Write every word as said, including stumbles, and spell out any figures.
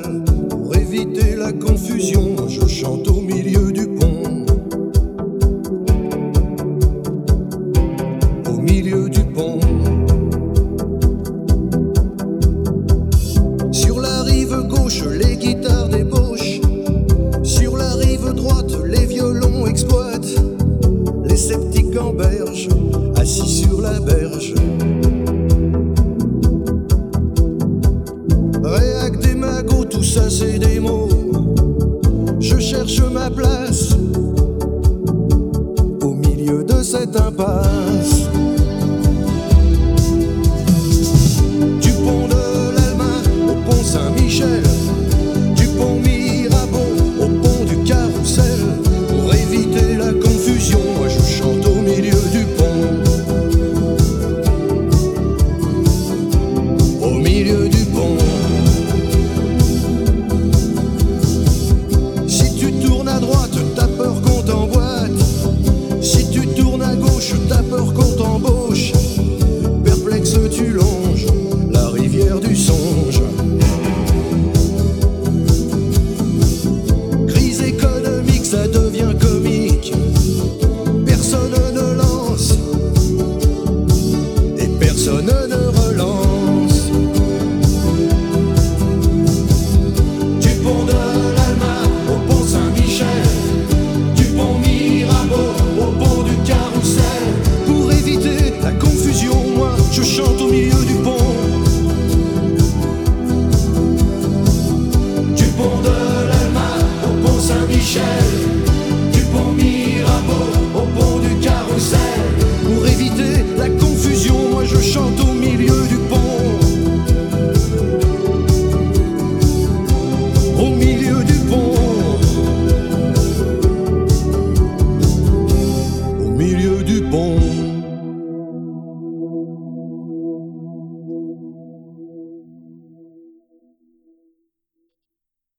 Pour éviter la confusion, je chante au milieu du pont. Au milieu du pont. Sur la rive gauche, les guitares débauchent. Sur la rive droite, les violons exploitent. Les sceptiques en berge, assis sur la berge. Réac des magots, tout ça c'est des mots. Je cherche ma place au milieu de cette impasse.